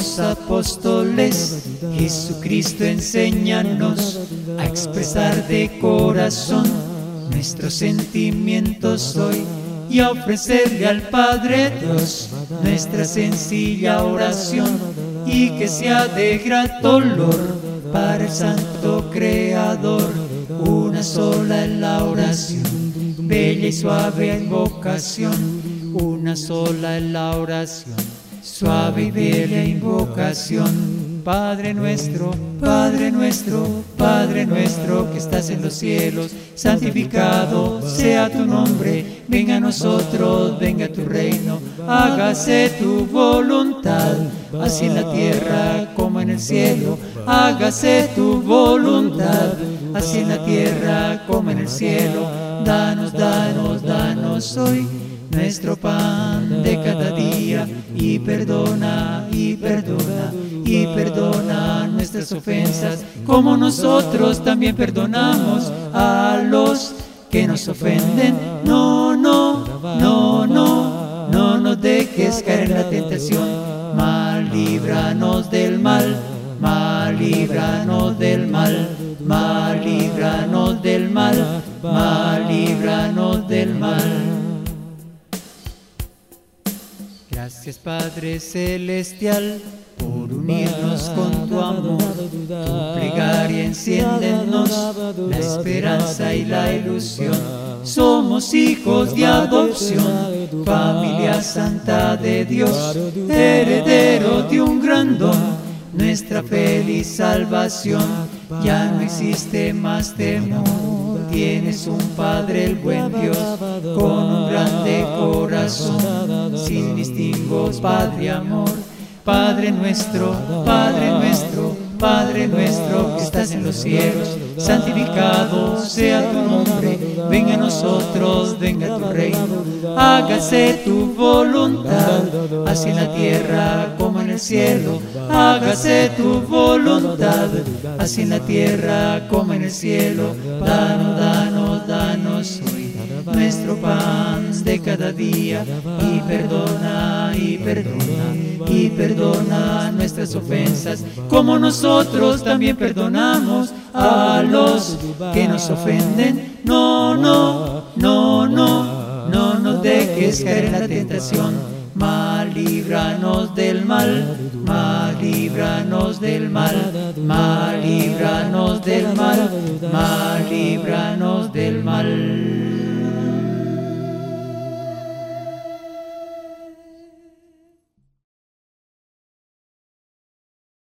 los apóstoles. Jesucristo, enséñanos a expresar de corazón nuestros sentimientos hoy y a ofrecerle al Padre Dios nuestra sencilla oración, y que sea de grato olor para el Santo Creador. Una sola es la oración, bella y suave invocación. Una sola es la oración, suave y bella invocación. Padre nuestro, Padre nuestro, Padre nuestro que estás en los cielos, santificado sea tu nombre. Venga a nosotros, venga tu reino, hágase tu voluntad, así en la tierra como en el cielo. Hágase tu voluntad, así en la tierra como en el cielo. Danos, danos, danos hoy nuestro pan de cada día, y perdona, y perdona, y perdona nuestras ofensas, como nosotros también perdonamos a los que nos ofenden. No, no, no, no, no nos dejes caer en la tentación, mas líbranos del mal, mas líbranos del mal, mas líbranos del mal, mas líbranos del mal. Gracias, Padre Celestial, por unirnos con tu amor. Tu plegaria enciende en nos la esperanza y la ilusión. Somos hijos de adopción, familia santa de Dios, heredero de un gran don, nuestra feliz salvación. Ya no existe más temor, tienes un Padre, el buen Dios, con un grande corazón, sin distingos, Padre amor. Padre nuestro, Padre nuestro, Padre nuestro que estás en los cielos, santificado sea tu nombre. Venga a nosotros, venga tu reino, hágase tu voluntad, así en la tierra como en el cielo. Hágase tu voluntad, así en la tierra como en el cielo. Danos, danos, danos hoy nuestro pan de cada día, y perdona, y perdona, y perdona nuestras ofensas, como nosotros también perdonamos a los que nos ofenden. No, no, no, no, no nos dejes caer en la tentación, mas líbranos del mal, mas líbranos del mal, mas líbranos del mal, mas líbranos del mal.